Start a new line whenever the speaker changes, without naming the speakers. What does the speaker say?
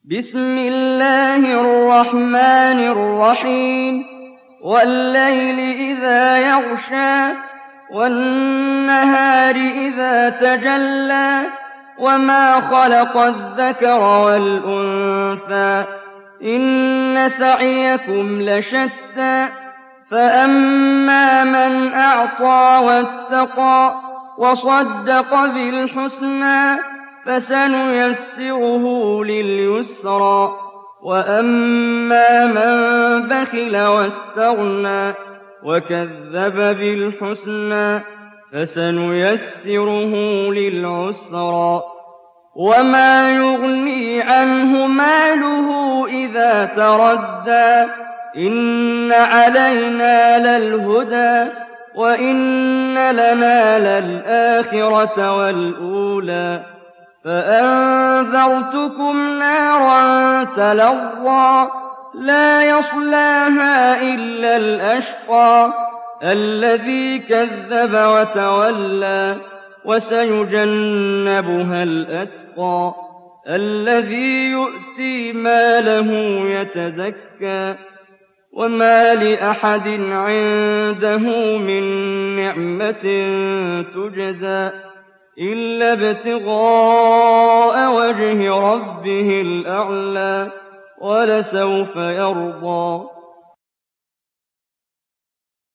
بسم الله الرحمن الرحيم والليل إذا يغشى والنهار إذا تجلى وما خلق الذكر والأنثى إن سعيكم لشتى فأما من أعطى واتقى وصدق بالحسنى فسنيسره لليسرى وأما من بخل واستغنى وكذب بالحسنى فسنيسره للعسرى وما يغني عنه ماله إذا تردى إن علينا للهدى وإن لنا للآخرة والأولى فأنذرتكم نارا تلظى لا يصلاها إلا الأشقى الذي كذب وتولى وسيجنبها الأتقى الذي يؤتي ماله يتزكى وما لأحد عنده من نعمة تجزى إلا ابتغاء وجه ربه الأعلى ولسوف يرضى